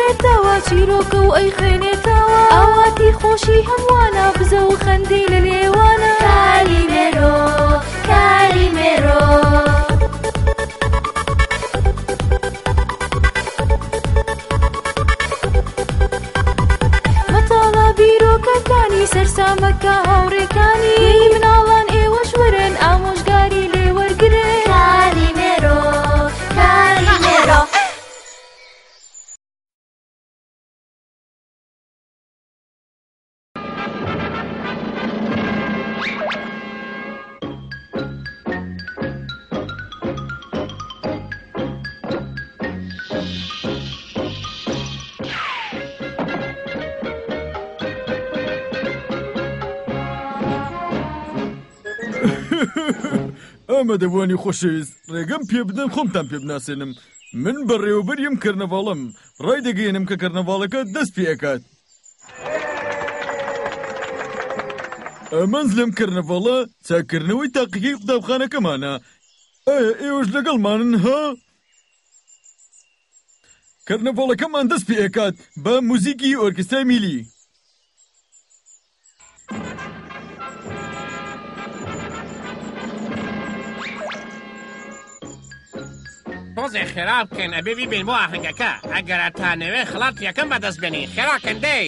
نێتەوە چیرۆکە و ئەی خوێنێتەوە ئاواتی خۆشی هەموانە بزە و خەندەی لە لێوانە کالیمێرۆ کالیمێرۆ مەتاڵە بیرۆکەکانی سەرسامەکە هاوڕێکانی مناڵان ئێوەش وەرن ئامۆژگاری لێ وەرگرن کالیمێرۆ کالیمێرۆ ئەمە دەبوانی خۆشەویست ڕێگەم پێ بدەن خۆمتان پێ بناسێنم من بەڕێوەبەریم کەرنەڤاڵم ڕای دەگەێنم کە کەرنەڤاڵەکە دەست پێ ئەکات ئەمەنز لەم کەرنەڤاڵە چاکردنەوەی تاقیگەی قوتابخانەکەمانە ئایا ئێوەش لەگەڵمانن ها؟ کەرنەڤاڵەکەمان دەست پێ ئەکات بە موزیکی ئۆرکسترای میلی تۆزێ خێرا بکەن ئەبێ بیبین بۆ ئاهەنگەکە ئەگەر ئەتانەوێ خڵات یەکەم بەدەست بێنی خێراکەن دەی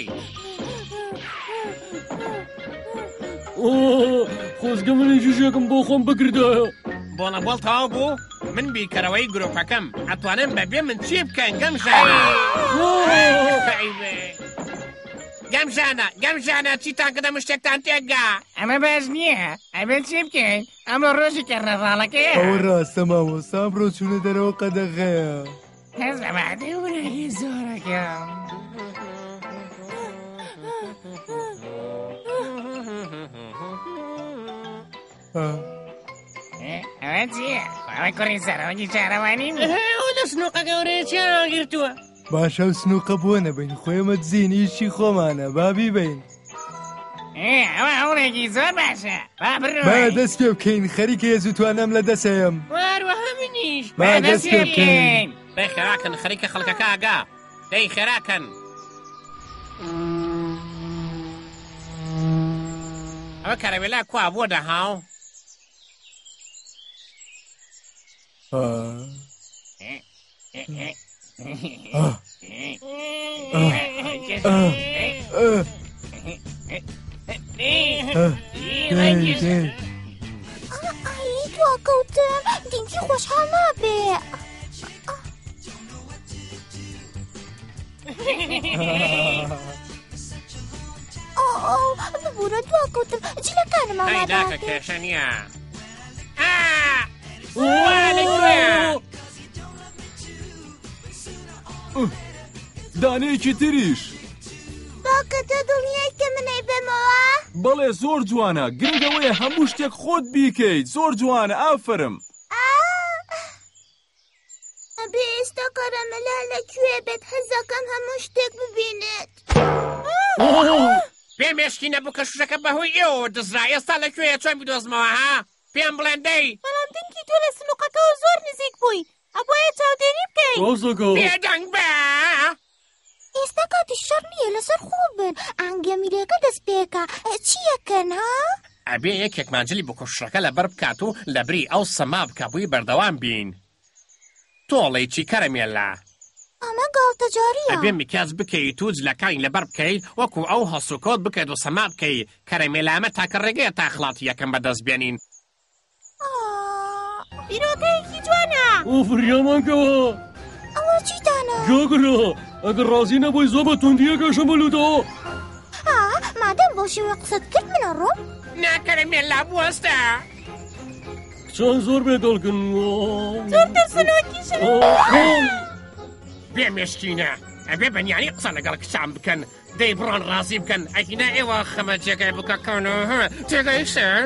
خۆزگە منی جوژێکم بۆ خۆم بگردایە بۆڵە بۆڵ تەواو بوو من بیکەرەوەی گرۆپەکەم ئەتوانم بەبێ من چی بکەن گەمژانە چیتان کە دەم شتێکتان تێگا ئەمە باش نییە ئەبێت چی بکەین ئەمە ڕۆژی کەرنەڤاڵەکەیە ئەوە ڕاستە مامۆستا ئەمڕۆ چوونە دەرەوە قەدەغەیە هەز لەبادەی وراگی زۆرەکەم ئەوە چییە؟ خواوەی کوڕی سەرۆکی چارەوانی ئەو لە سنووقە گەورەیە چیان گرتووە باشە و سنووقە بۆ نەبین خۆیمە دزین ئیشی خۆمانە بابی بین ئەوە هەوڵێکی زۆر باشە با بڕۆی با دەست پێ بکەین خەریکە هێزوتوانەم لە دەسەیەم واروەها منیش با دەست پێ بکەین دەی خێراکەن خەریکە خەڵکەکە ئاگا دەی خێراکەن ئەوە کەرەوێلا کوا بۆ دەهاو دواکەوتم دینکی خۆشحاڵ نابێ ببوورە دواکەوتم جلەکانم هەیداکە کێشە نییە دانەیەکی تریش باکە تۆ دڵنیایت کە منەی بێمەوە؟ بەڵێ زۆر جوانە گرنگەوەیە هەموو شتێک خۆت بیکەیت زۆر جوانە ئافرم ئەبێ ئێستا کەرەمەلا لەکوێ بێت هەزەکەم هەموو شتێک ببینێت پێم مێشکی نەبوو کە شوشەکە بەهۆی ئێوە دزرا ئێستا لەکوێیە چۆن بیدۆزمەوە ها پێم بڵێن دەی بەڵام دینکی تۆ لە سنووقەکەەوە زۆر نزیک بووی ئەبۆیە چاودێری بکەین بێدەنگ بە ئێستا کاتی شەڕ نییە لەسەر خۆ بن ئەنگەمیرەکە دەست پێکە چیەکەن ها؟ ئەبێ یەکێک مانجلی بۆ کوشەکە لەبەر بکات و لەبری ئەو سەما بکە بووی بەردەوام بین تۆڵی چی کەرەمێلا ئەمە گاڵتەجاریە ئەبێ میکاس بکەیت و جلەکانی لەبەر بکەیت وەکو ئەو هەسوکۆت بکەیت و سەما بکەیت کەرەمێلامە تاکە ڕێگەیە تا خڵاتی یەکەم بەدەست بێنین بیرۆکەیەکی جوانە فریامانکەوە ئەوە چیتانە؟ جۆگرە ئەگەر ڕازی نەبووی زۆر بە توندیەکە شەمەلوتەوە مادەم بۆ شێوە قسەت کرد منە ڕۆم ناکەرەمێلا بوەستە چۆن زۆر بێدڵگن زۆر دەرسنۆکیشە بێ مێشکینە ئەبێ بەنیانی قسە لەگەڵ کچام بکەن دەی بڕۆن ڕازی بکەن ئەکینا ئێوە خەمە جێگای بکەکەنەوە تێگەیشتن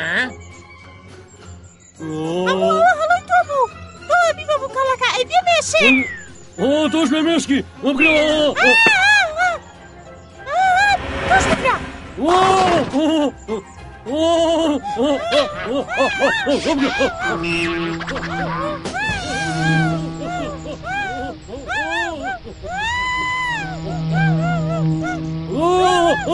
هەڵی تۆ بوو تۆ بیبە بووکەڵەکە ئەی بێ مێشێ تۆش بێ مێشکی وەبگرەوە تۆش بگرە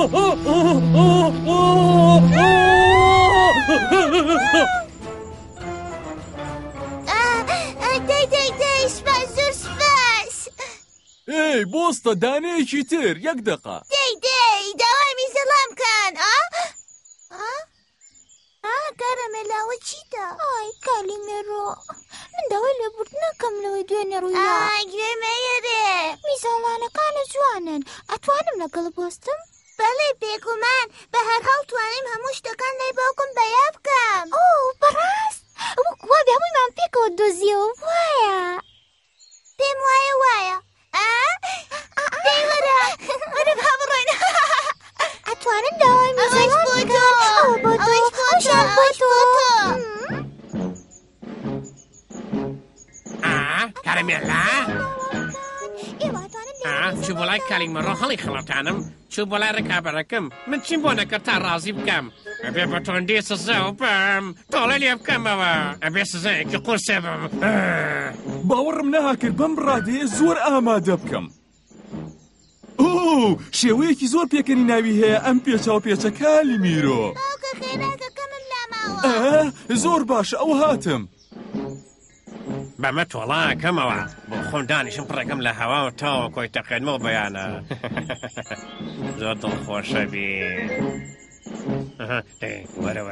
دەی سپاس زۆر سپاس. ئێ بۆستە دانەیەکی تر یەک دقە. دەی داوای میزەڵام کەن. کارەمێلاوە چیتە؟ ئای کالیمێرۆ، من داوای لێبوردنەکەم لەوەی دوێنێ ڕوویدا. گوێمەیەرێ. میزەڵانەکانە جوانن. ئەتوانم لەگەڵ بۆستم؟ بەڵێ بێگومان، بە هەر هەڵ توانیم هەموو شتەکان لای باوکم بەیا بکەم. بەڕاست؟ وا بێ هەموویمان پێکەوە دۆزیەوە وایە؟ پێم وایە. دەی وەرە با بڕۆین. ئەتوانن داوای میزەڵان بکەن؟ بۆ تۆ ئەوشان بۆ تۆ. کارەمێلا چوو بۆ لای کالیمەڕۆ هەڵی خەڵەتانم، چوو بۆ لای ڕێکابەرەکەم، من چیم بۆ نەکرد تا ڕازی بکەم. ئەبێ بە تۆندی سزا بم، تۆڵە لێ بکەمەوە، ئەبێ سزایەکی قورسێ بم. باوەڕم نەهاکرد بەم ڕادەیە زۆر ئامادە بکەم. شێوەیەکی زۆر پێکەنی ناوی هەیە ئەم پێچاو پێچە کالیمیرۆ. باوکە خێراکەکەمم لاماوە. زۆر باشە ئەو هاتم. بەمە تۆڵاکەمەوە بۆ خۆندانیشم پڕەکەم لە هەوا و تاوە کۆی تەقێنمەوە بەیانە. زۆر دڵخۆشە بێ. وەرە.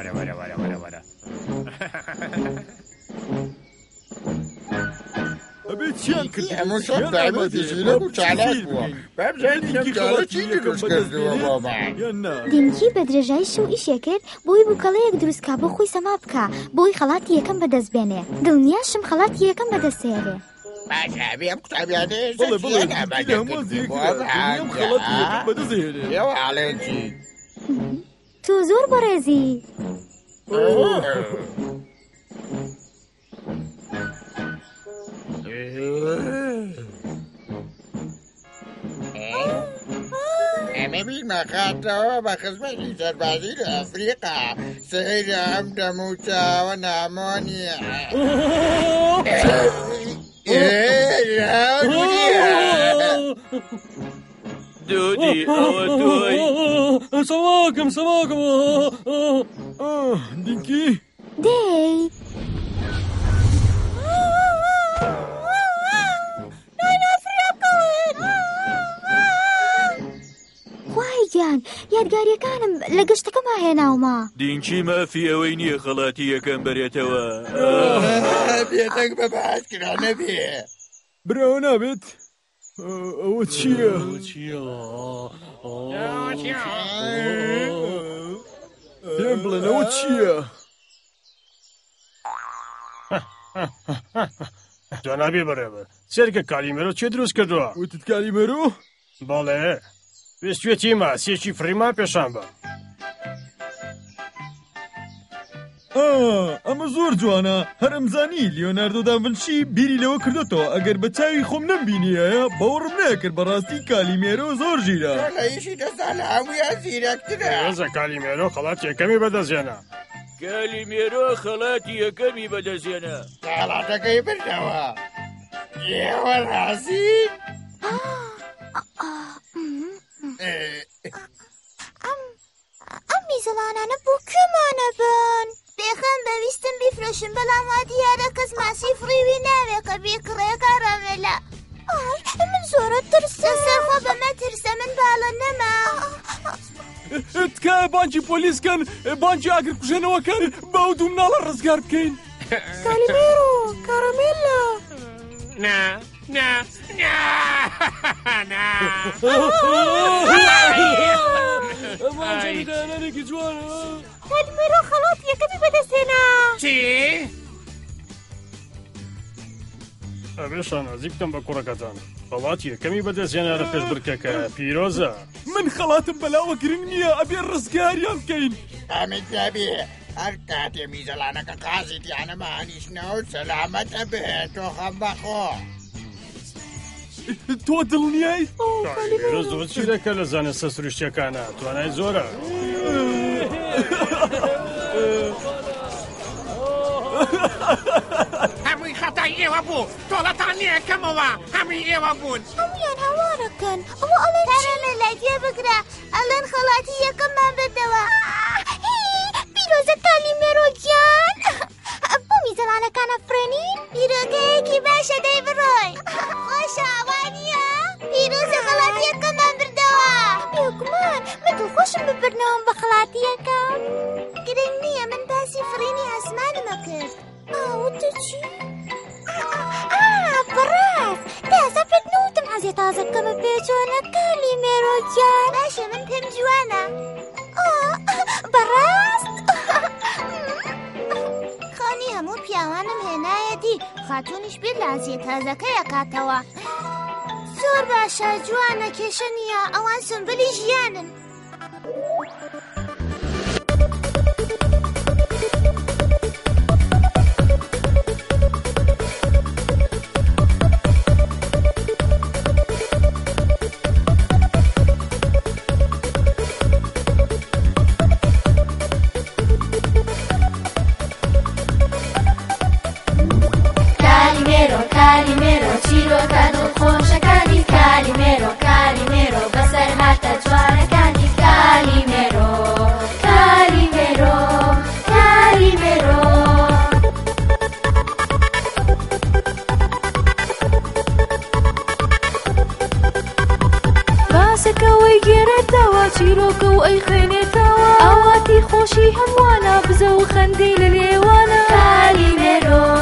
ئەبێ چیان کرد هەمووشان دایمەتی ژیرەک و چالاک بووە. بەبزانی نەمجارە چی دروست کردووە بۆمان؟ دینکی بە درێژایی شەو ئیشێ کرد بۆی بووکەڵەیەک دروستکا بۆ خۆی سەما بکە بۆی خەڵاتی یەکەم بەدەست بێنێ. دڵنیاشم خەڵاتی یەکەم بەدەستێرێ. باشە بێم قوتابیانەیە ئاڵێنجی تۆ زۆر بەڕێزی. ئەمە بیرمەخاتەوە بە خزمەتی سەربازی لە ئەفریقا سەیرە ئەم دەموچاوە نامۆنیە. دودی ئەوە تۆی. سەواکەم دینکی دەی وایگیان یادگاریەکانم لە گەشتەکەما هێناومە. دینکی مافی ئەوەی نییە خەڵاتی یەکەم بەرێتەوە. بێتەنگ بە باشکرانە بێ. براوە نابێت. ئەوە چییە؟ پێم بڵێن ئەوە چییە؟ جانابی بەڕێوە سێرکە کالیمێرۆ چێ دروست کردووە؟ وتت کالیمێرۆ؟ بەڵێ وێستوێتی ماسیەکی فڕیمان پێشان بە. ئەمە زۆر جوانە. هەر ئەمزانی لیۆناردۆ داڤنچی بیری لەوە کردوێتەوە ئەگەر بە چاوی خۆم نەمبینیایە باوەڕم نەکرد بەڕاستی کالیمێرۆ زۆر ژیرە. لەیشی دەستان لە هەموویان زیرەکترە. ێزە کالیمێرۆ خەڵاتی یەکەمی بەدەستێنە. کالیمێرۆ خەڵاتی یەکەمی بەدەستێنە. خەڵاتەکەی بردەوە. ئێوە ڕازین؟ ئەم میزەڵانانە بۆ کێمانە بن؟ بێخەم بەویستم بیفرۆشم بەڵام وا دیارە کەس ماسی فڕیوی ناوێ کە بێکڕێ کارەمێلا. من زۆرە ترسە. سەرخۆ بەمە ترسە من باڵە نەما. تکایە بانکی پۆلیسکەن بانکی ئاگرکوژێنەوەکەن بەو دوو مناڵە ڕزگار بکەین. کالیمێرۆ کارەمێلا. نا. دانانێکی جوانە. کالیمێرۆ خەڵاتی یەکەمی بەدەستێنە. چی؟ ئەبێشان نزیکتم بە کوڕەکەتان. خەڵاتی یەکەمی بەدەستێنە لە پێش برکەکە پیرۆزە. من خەڵاتم بەلاوە گرنگ نییە ئەبێ ڕزگاریان بکەین. ئەمید نابێ هەر کاتێ میزەڵانەکە قازیتیانەمە هەنیشتنەوە سەلامەتە بێت تۆ خەم بەخۆ. تۆ دڵنیای؟ کالیمێرۆ زۆر چیرەکە لە زانستە سروشتیەکانە توانای زۆرە. هەمووی خەتای ئێوە بوو تۆڵەتان وانیەکەمەوە هەمی ئێوە بوون هەمویان هاوارەکەن ئەوە ئەڵێن کارەمە لای تێ بگرە ئەڵێن خەڵاتی یەکەممان بردەوە پیرۆزە کالیمێرۆ گیان بۆ میزەڵانەکانە فرێنین پیرۆکەیەکی باشە دەی بڕۆی خۆشە وانییە پیرۆزە خەڵاتی یەکەممان بردەوە بێگومان من دڵخۆشم ببرنەوەم بە خەڵاتی یەکەم گرنگ نییە من باسی فرێنی ئاسمانمە کرد وتە چی؟ بەڕاست تازە پێت نەوتم حەزی تازەکەمە پێچۆنە کالیمێرۆ گیان باشە من پێم جوانە بەڕاست خانی هەموو پیاوانم هێنایەتی خاتوونیش بیر لە ئازیە تازەکەیە کاتەوە زۆر باشە جوانە کێشە نییە ئەوان سمبلی ژیانن کالیمێرۆ چیرۆکە دڵخۆشەکانی کالیمێرۆ کالیمێرۆ بەسەر هاتە جوانەکانی کالیمێرۆ کالیمێرۆ کالیمێرۆ باسەکەوەی گێرێتەوە چیرۆکە و ئەی خوێنێتەوە ئاواتی خۆشی هەمووانە بزە و خەندەی لە لێوانە کالیمێرۆ